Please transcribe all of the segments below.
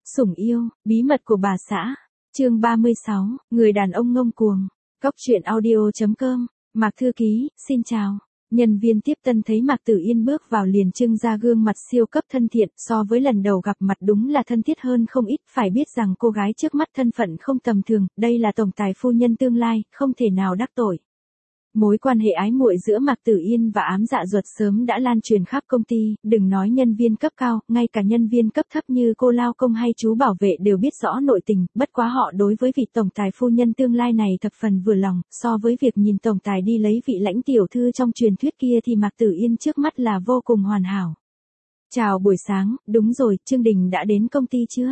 Sủng yêu, bí mật của bà xã. Chương 36, người đàn ông ngông cuồng. Góc truyện audio.com. Mạc Thư Ký, xin chào. Nhân viên tiếp tân thấy Mạc Tử Yên bước vào liền trưng ra gương mặt siêu cấp thân thiện, so với lần đầu gặp mặt đúng là thân thiết hơn không ít, phải biết rằng cô gái trước mắt thân phận không tầm thường, đây là tổng tài phu nhân tương lai, không thể nào đắc tội. Mối quan hệ ái muội giữa Mạc Tử Yên và Ám Dạ Duật sớm đã lan truyền khắp công ty, đừng nói nhân viên cấp cao, ngay cả nhân viên cấp thấp như cô lao công hay chú bảo vệ đều biết rõ nội tình, bất quá họ đối với vị tổng tài phu nhân tương lai này thập phần vừa lòng, so với việc nhìn tổng tài đi lấy vị lãnh tiểu thư trong truyền thuyết kia thì Mạc Tử Yên trước mắt là vô cùng hoàn hảo. Chào buổi sáng, đúng rồi, Trương Đình đã đến công ty chưa?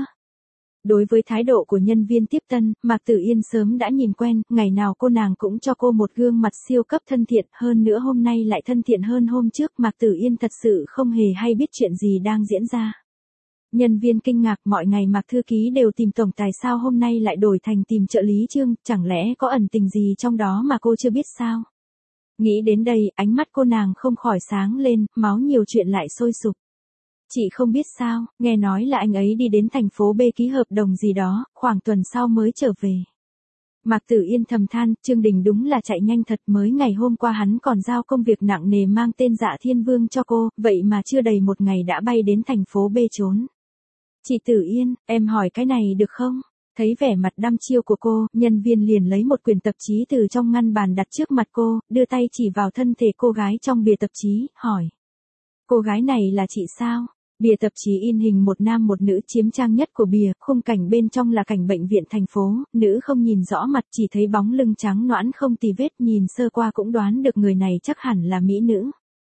Đối với thái độ của nhân viên tiếp tân, Mạc Tử Yên sớm đã nhìn quen, ngày nào cô nàng cũng cho cô một gương mặt siêu cấp thân thiện, hơn nữa hôm nay lại thân thiện hơn hôm trước, Mạc Tử Yên thật sự không hề hay biết chuyện gì đang diễn ra. Nhân viên kinh ngạc, mọi ngày Mạc Thư Ký đều tìm tổng tài sao hôm nay lại đổi thành tìm trợ lý Trương, chẳng lẽ có ẩn tình gì trong đó mà cô chưa biết sao? Nghĩ đến đây, ánh mắt cô nàng không khỏi sáng lên, máu nhiều chuyện lại sôi sục. Chị không biết sao, nghe nói là anh ấy đi đến thành phố B ký hợp đồng gì đó, khoảng tuần sau mới trở về. Mạc Tử Yên thầm than, Trương Đình đúng là chạy nhanh thật, mới ngày hôm qua hắn còn giao công việc nặng nề mang tên Dạ Thiên Vương cho cô, vậy mà chưa đầy một ngày đã bay đến thành phố B trốn. Chị Tử Yên, em hỏi cái này được không? Thấy vẻ mặt đăm chiêu của cô, nhân viên liền lấy một quyển tạp chí từ trong ngăn bàn đặt trước mặt cô, đưa tay chỉ vào thân thể cô gái trong bìa tạp chí, hỏi. Cô gái này là chị sao? Bìa tạp chí in hình một nam một nữ, chiếm trang nhất của bìa, khung cảnh bên trong là cảnh bệnh viện thành phố, nữ không nhìn rõ mặt, chỉ thấy bóng lưng trắng nõn không tì vết, nhìn sơ qua cũng đoán được người này chắc hẳn là mỹ nữ.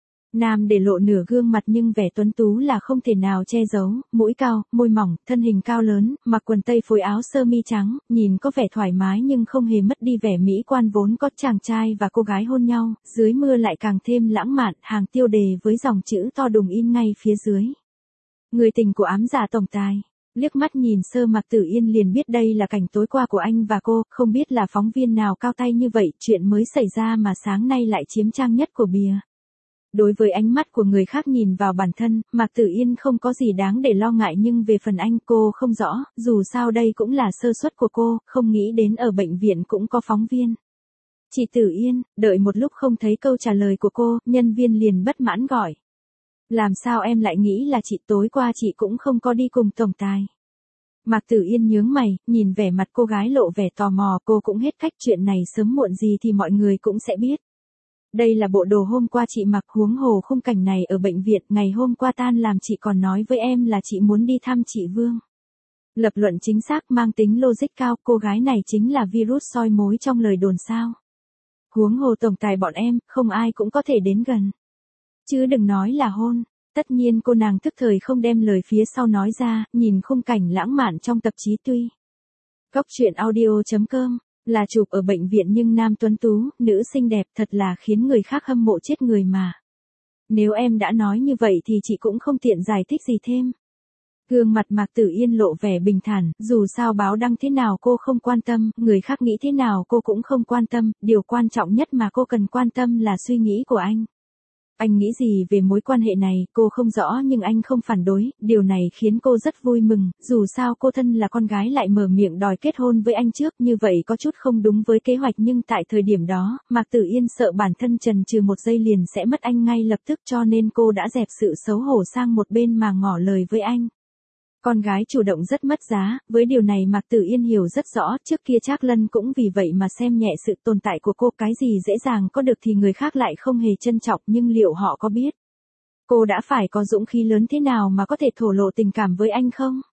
Nam để lộ nửa gương mặt nhưng vẻ tuấn tú là không thể nào che giấu, mũi cao, môi mỏng, thân hình cao lớn, mặc quần tây phối áo sơ mi trắng, nhìn có vẻ thoải mái nhưng không hề mất đi vẻ mỹ quan vốn có, chàng trai và cô gái hôn nhau, dưới mưa lại càng thêm lãng mạn, hàng tiêu đề với dòng chữ to đùng in ngay phía dưới. Người tình của Ám Dạ tổng tài. Liếc mắt nhìn sơ Mạc Tử Yên liền biết đây là cảnh tối qua của anh và cô, không biết là phóng viên nào cao tay như vậy, chuyện mới xảy ra mà sáng nay lại chiếm trang nhất của bìa. Đối với ánh mắt của người khác nhìn vào bản thân, Mạc Tử Yên không có gì đáng để lo ngại nhưng về phần anh cô không rõ, dù sao đây cũng là sơ suất của cô, không nghĩ đến ở bệnh viện cũng có phóng viên. Chị Tử Yên, đợi một lúc không thấy câu trả lời của cô, nhân viên liền bất mãn gọi. Làm sao em lại nghĩ là chị, tối qua chị cũng không có đi cùng tổng tài. Mạc Tử Yên nhướng mày, nhìn vẻ mặt cô gái lộ vẻ tò mò, cô cũng hết cách, chuyện này sớm muộn gì thì mọi người cũng sẽ biết. Đây là bộ đồ hôm qua chị mặc, huống hồ khung cảnh này ở bệnh viện, ngày hôm qua tan làm chị còn nói với em là chị muốn đi thăm chị Vương. Lập luận chính xác, mang tính logic cao, cô gái này chính là virus soi mối trong lời đồn sao. Huống hồ tổng tài bọn em, không ai cũng có thể đến gần. Chứ đừng nói là hôn. Tất nhiên cô nàng tức thời không đem lời phía sau nói ra, nhìn khung cảnh lãng mạn trong tạp chí tuy. Góc truyện audio.com, là chụp ở bệnh viện nhưng nam tuấn tú, nữ xinh đẹp thật là khiến người khác hâm mộ chết người mà. Nếu em đã nói như vậy thì chị cũng không tiện giải thích gì thêm. Gương mặt Mạc Tử Yên lộ vẻ bình thản, dù sao báo đăng thế nào cô không quan tâm, người khác nghĩ thế nào cô cũng không quan tâm, điều quan trọng nhất mà cô cần quan tâm là suy nghĩ của anh. Anh nghĩ gì về mối quan hệ này, cô không rõ nhưng anh không phản đối, điều này khiến cô rất vui mừng, dù sao cô thân là con gái lại mở miệng đòi kết hôn với anh trước, như vậy có chút không đúng với kế hoạch nhưng tại thời điểm đó, Mạc Tử Yên sợ bản thân chần chừ một giây liền sẽ mất anh ngay lập tức cho nên cô đã dẹp sự xấu hổ sang một bên mà ngỏ lời với anh. Con gái chủ động rất mất giá, với điều này Mạc Tử Yên hiểu rất rõ, trước kia Trác Lân cũng vì vậy mà xem nhẹ sự tồn tại của cô, cái gì dễ dàng có được thì người khác lại không hề trân trọng, nhưng liệu họ có biết? Cô đã phải có dũng khí lớn thế nào mà có thể thổ lộ tình cảm với anh không?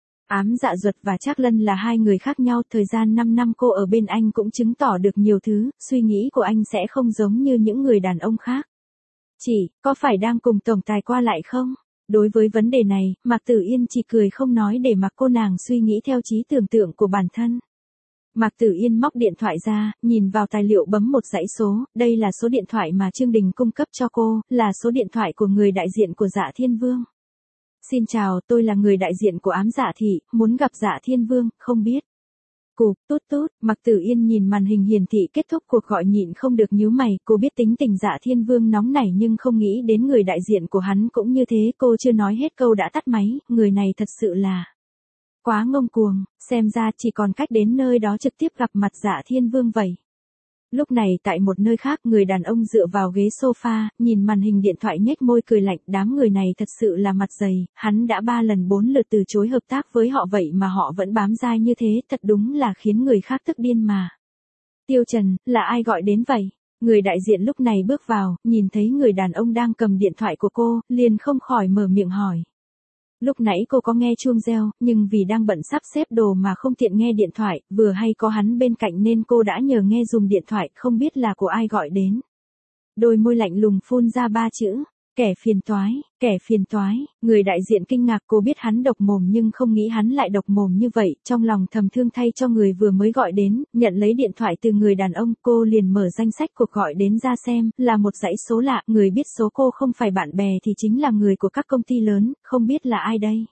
Ám Dạ Duật và Trác Lân là hai người khác nhau, thời gian 5 năm cô ở bên anh cũng chứng tỏ được nhiều thứ, suy nghĩ của anh sẽ không giống như những người đàn ông khác. Chị, có phải đang cùng tổng tài qua lại không? Đối với vấn đề này, Mạc Tử Yên chỉ cười không nói để mặc cô nàng suy nghĩ theo trí tưởng tượng của bản thân. Mạc Tử Yên móc điện thoại ra, nhìn vào tài liệu bấm một dãy số, đây là số điện thoại mà Trương Đình cung cấp cho cô, là số điện thoại của người đại diện của Dạ Thiên Vương. Xin chào, tôi là người đại diện của Ám Dạ Thị, muốn gặp Dạ Thiên Vương, không biết. Cụp, tút tút, Mạc Tử Yên nhìn màn hình hiển thị kết thúc cuộc gọi nhịn không được nhíu mày, cô biết tính tình Dạ Thiên Vương nóng nảy nhưng không nghĩ đến người đại diện của hắn cũng như thế, cô chưa nói hết câu đã tắt máy, người này thật sự là. Quá ngông cuồng, xem ra chỉ còn cách đến nơi đó trực tiếp gặp mặt Dạ Thiên Vương vậy. Lúc này tại một nơi khác, người đàn ông dựa vào ghế sofa, nhìn màn hình điện thoại nhếch môi cười lạnh, đám người này thật sự là mặt dày, hắn đã 3 lần 4 lượt từ chối hợp tác với họ vậy mà họ vẫn bám dai như thế, thật đúng là khiến người khác tức điên mà. Tiêu Trần, là ai gọi đến vậy? Người đại diện lúc này bước vào, nhìn thấy người đàn ông đang cầm điện thoại của cô, liền không khỏi mở miệng hỏi. Lúc nãy cô có nghe chuông reo, nhưng vì đang bận sắp xếp đồ mà không tiện nghe điện thoại, vừa hay có hắn bên cạnh nên cô đã nhờ nghe dùm điện thoại, không biết là của ai gọi đến. Đôi môi lạnh lùng phun ra 3 chữ, kẻ phiền toái, người đại diện kinh ngạc, cô biết hắn độc mồm nhưng không nghĩ hắn lại độc mồm như vậy, trong lòng thầm thương thay cho người vừa mới gọi đến, nhận lấy điện thoại từ người đàn ông, cô liền mở danh sách cuộc gọi đến ra xem, là một dãy số lạ, người biết số cô không phải bạn bè thì chính là người của các công ty lớn, không biết là ai đây.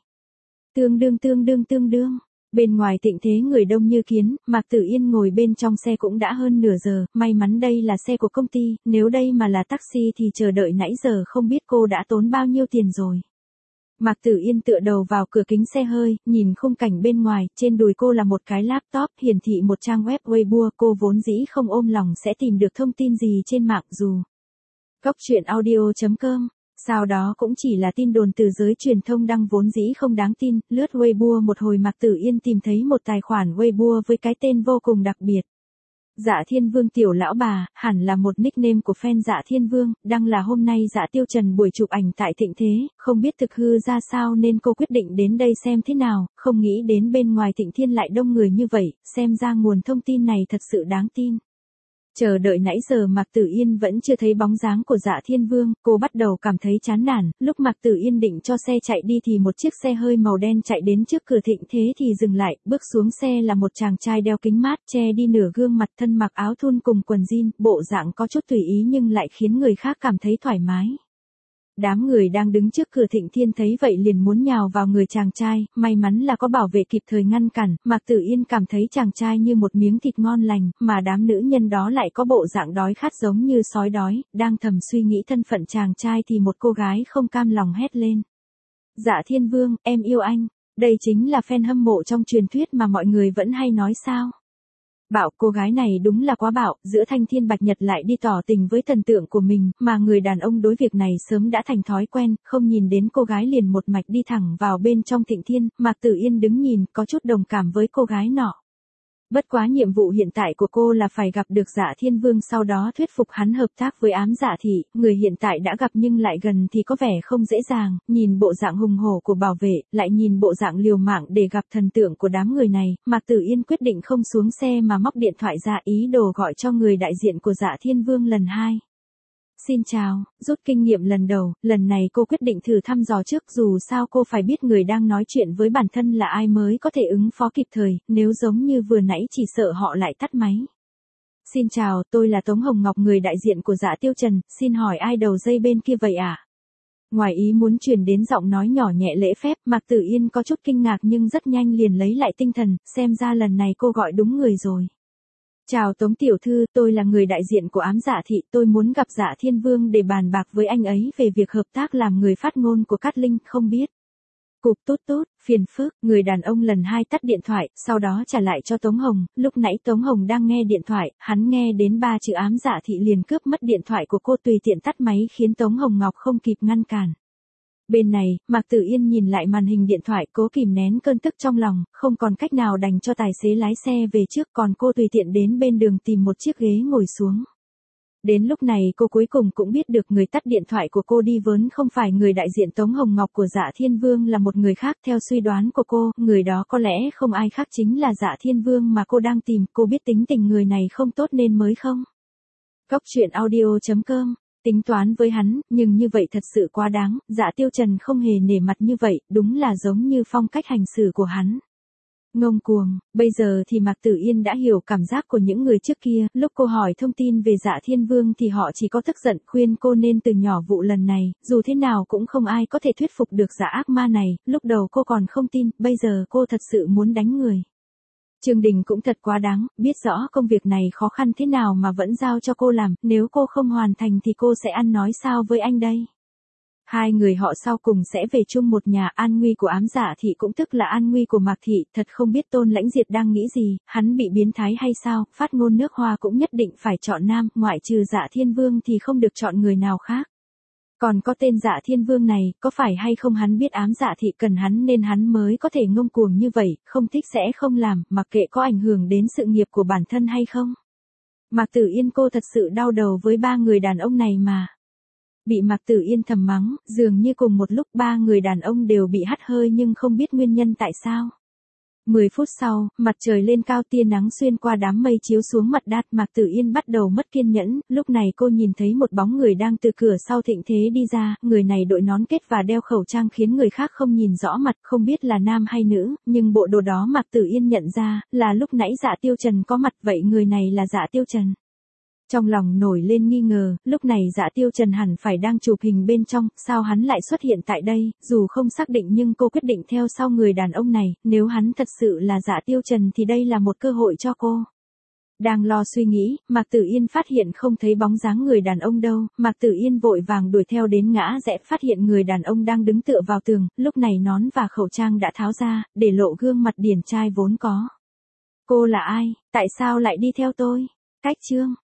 Tương đương. Bên ngoài thịnh thế người đông như kiến, Mạc Tử Yên ngồi bên trong xe cũng đã hơn nửa giờ, may mắn đây là xe của công ty, nếu đây mà là taxi thì chờ đợi nãy giờ không biết cô đã tốn bao nhiêu tiền rồi. Mạc Tử Yên tựa đầu vào cửa kính xe hơi, nhìn khung cảnh bên ngoài, trên đùi cô là một cái laptop, hiển thị một trang web Weibo, cô vốn dĩ không ôm lòng sẽ tìm được thông tin gì trên mạng dù. Goctruyện.audio.com. Sau đó cũng chỉ là tin đồn từ giới truyền thông đăng vốn dĩ không đáng tin, lướt Weibo một hồi Mạc Tử Yên tìm thấy một tài khoản Weibo với cái tên vô cùng đặc biệt. Dạ Thiên Vương tiểu lão bà, hẳn là một nickname của fan Dạ Thiên Vương, đăng là hôm nay Dạ Tiêu Trần buổi chụp ảnh tại thịnh thế, không biết thực hư ra sao nên cô quyết định đến đây xem thế nào, không nghĩ đến bên ngoài Thịnh Thiên lại đông người như vậy, xem ra nguồn thông tin này thật sự đáng tin. Chờ đợi nãy giờ Mạc Tử Yên vẫn chưa thấy bóng dáng của Dạ Thiên Vương, cô bắt đầu cảm thấy chán nản, lúc Mạc Tử Yên định cho xe chạy đi thì một chiếc xe hơi màu đen chạy đến trước cửa thịnh thế thì dừng lại, bước xuống xe là một chàng trai đeo kính mát, che đi nửa gương mặt, thân mặc áo thun cùng quần jean, bộ dạng có chút tùy ý nhưng lại khiến người khác cảm thấy thoải mái. Đám người đang đứng trước cửa Thịnh Thiên thấy vậy liền muốn nhào vào người chàng trai, may mắn là có bảo vệ kịp thời ngăn cản, Mạc Tử Yên cảm thấy chàng trai như một miếng thịt ngon lành, mà đám nữ nhân đó lại có bộ dạng đói khát giống như sói đói, đang thầm suy nghĩ thân phận chàng trai thì một cô gái không cam lòng hét lên. Dạ Thiên Vương, em yêu anh, đây chính là fan hâm mộ trong truyền thuyết mà mọi người vẫn hay nói sao. Bảo cô gái này đúng là quá bạo, giữa thanh thiên bạch nhật lại đi tỏ tình với thần tượng của mình, mà người đàn ông đối việc này sớm đã thành thói quen, không nhìn đến cô gái liền một mạch đi thẳng vào bên trong Thịnh Thiên, Mạc Tử Yên đứng nhìn, có chút đồng cảm với cô gái nọ. Bất quá nhiệm vụ hiện tại của cô là phải gặp được Dạ Thiên Vương sau đó thuyết phục hắn hợp tác với ám dạ thị, người hiện tại đã gặp nhưng lại gần thì có vẻ không dễ dàng, nhìn bộ dạng hùng hổ của bảo vệ, lại nhìn bộ dạng liều mạng để gặp thần tượng của đám người này, Mạc Tử Yên quyết định không xuống xe mà móc điện thoại ra ý đồ gọi cho người đại diện của Dạ Thiên Vương lần 2. Xin chào, rút kinh nghiệm lần đầu, lần này cô quyết định thử thăm dò trước dù sao cô phải biết người đang nói chuyện với bản thân là ai mới có thể ứng phó kịp thời, nếu giống như vừa nãy chỉ sợ họ lại tắt máy. Xin chào, tôi là Tống Hồng Ngọc người đại diện của Dạ Tiêu Trần, xin hỏi ai đầu dây bên kia vậy ạ? Ngoài ý muốn truyền đến giọng nói nhỏ nhẹ lễ phép, Mạc Tử Yên có chút kinh ngạc nhưng rất nhanh liền lấy lại tinh thần, xem ra lần này cô gọi đúng người rồi. Chào Tống tiểu thư, tôi là người đại diện của ám dạ thị, tôi muốn gặp Dạ Thiên Vương để bàn bạc với anh ấy về việc hợp tác làm người phát ngôn của Cát Linh, không biết. Cục tốt, phiền phức, người đàn ông lần 2 tắt điện thoại, sau đó trả lại cho Tống Hồng, lúc nãy Tống Hồng đang nghe điện thoại, hắn nghe đến 3 chữ ám dạ thị liền cướp mất điện thoại của cô tùy tiện tắt máy khiến Tống Hồng Ngọc không kịp ngăn cản. Bên này, Mạc Tử Yên nhìn lại màn hình điện thoại cố kìm nén cơn tức trong lòng, không còn cách nào đành cho tài xế lái xe về trước còn cô tùy tiện đến bên đường tìm một chiếc ghế ngồi xuống. Đến lúc này cô cuối cùng cũng biết được người tắt điện thoại của cô đi vốn không phải người đại diện Tống Hồng Ngọc của Dạ Thiên Vương là một người khác theo suy đoán của cô, người đó có lẽ không ai khác chính là Dạ Thiên Vương mà cô đang tìm, cô biết tính tình người này không tốt nên mới không. Goctruyện.audio.com. Tính toán với hắn, nhưng như vậy thật sự quá đáng, Dạ Tiêu Trần không hề nể mặt như vậy, đúng là giống như phong cách hành xử của hắn. Ngông cuồng, bây giờ thì Mạc Tử Yên đã hiểu cảm giác của những người trước kia, lúc cô hỏi thông tin về Dạ Thiên Vương thì họ chỉ có tức giận khuyên cô nên từ nhỏ vụ lần này, dù thế nào cũng không ai có thể thuyết phục được Dạ ác ma này, lúc đầu cô còn không tin, bây giờ cô thật sự muốn đánh người. Trương Đình cũng thật quá đáng, biết rõ công việc này khó khăn thế nào mà vẫn giao cho cô làm, nếu cô không hoàn thành thì cô sẽ ăn nói sao với anh đây? Hai người họ sau cùng sẽ về chung một nhà. An nguy của Ám Dạ Thị cũng tức là an nguy của Mạc Thị. Thật không biết Tôn Lãnh Diệt đang nghĩ gì, hắn bị biến thái hay sao? Phát ngôn nước Hoa cũng nhất định phải chọn nam, ngoại trừ Dạ Thiên Vương thì không được chọn người nào khác. Còn có tên Dạ Thiên Vương này, có phải hay không hắn biết Ám Dạ Thị cần hắn nên hắn mới có thể ngông cuồng như vậy, không thích sẽ không làm, mặc kệ có ảnh hưởng đến sự nghiệp của bản thân hay không. Mạc Tử Yên cô thật sự đau đầu với ba người đàn ông này mà. Bị Mạc Tử Yên thầm mắng, dường như cùng một lúc ba người đàn ông đều bị hắt hơi nhưng không biết nguyên nhân tại sao. 10 phút sau, mặt trời lên cao, tia nắng xuyên qua đám mây chiếu xuống mặt đất. Mạc Tử Yên bắt đầu mất kiên nhẫn, lúc này cô nhìn thấy một bóng người đang từ cửa sau Thịnh Thế đi ra, người này đội nón kết và đeo khẩu trang khiến người khác không nhìn rõ mặt, không biết là nam hay nữ, nhưng bộ đồ đó Mạc Tử Yên nhận ra, là lúc nãy Dạ Tiêu Trần có mặt, vậy người này là Dạ Tiêu Trần. Trong lòng nổi lên nghi ngờ, lúc này Dạ Tiêu Trần hẳn phải đang chụp hình bên trong, sao hắn lại xuất hiện tại đây, dù không xác định nhưng cô quyết định theo sau người đàn ông này, nếu hắn thật sự là Dạ Tiêu Trần thì đây là một cơ hội cho cô. Đang lo suy nghĩ, Mạc Tử Yên phát hiện không thấy bóng dáng người đàn ông đâu, Mạc Tử Yên vội vàng đuổi theo đến ngã rẽ, phát hiện người đàn ông đang đứng tựa vào tường, lúc này nón và khẩu trang đã tháo ra, để lộ gương mặt điển trai vốn có. Cô là ai, tại sao lại đi theo tôi? Cách chương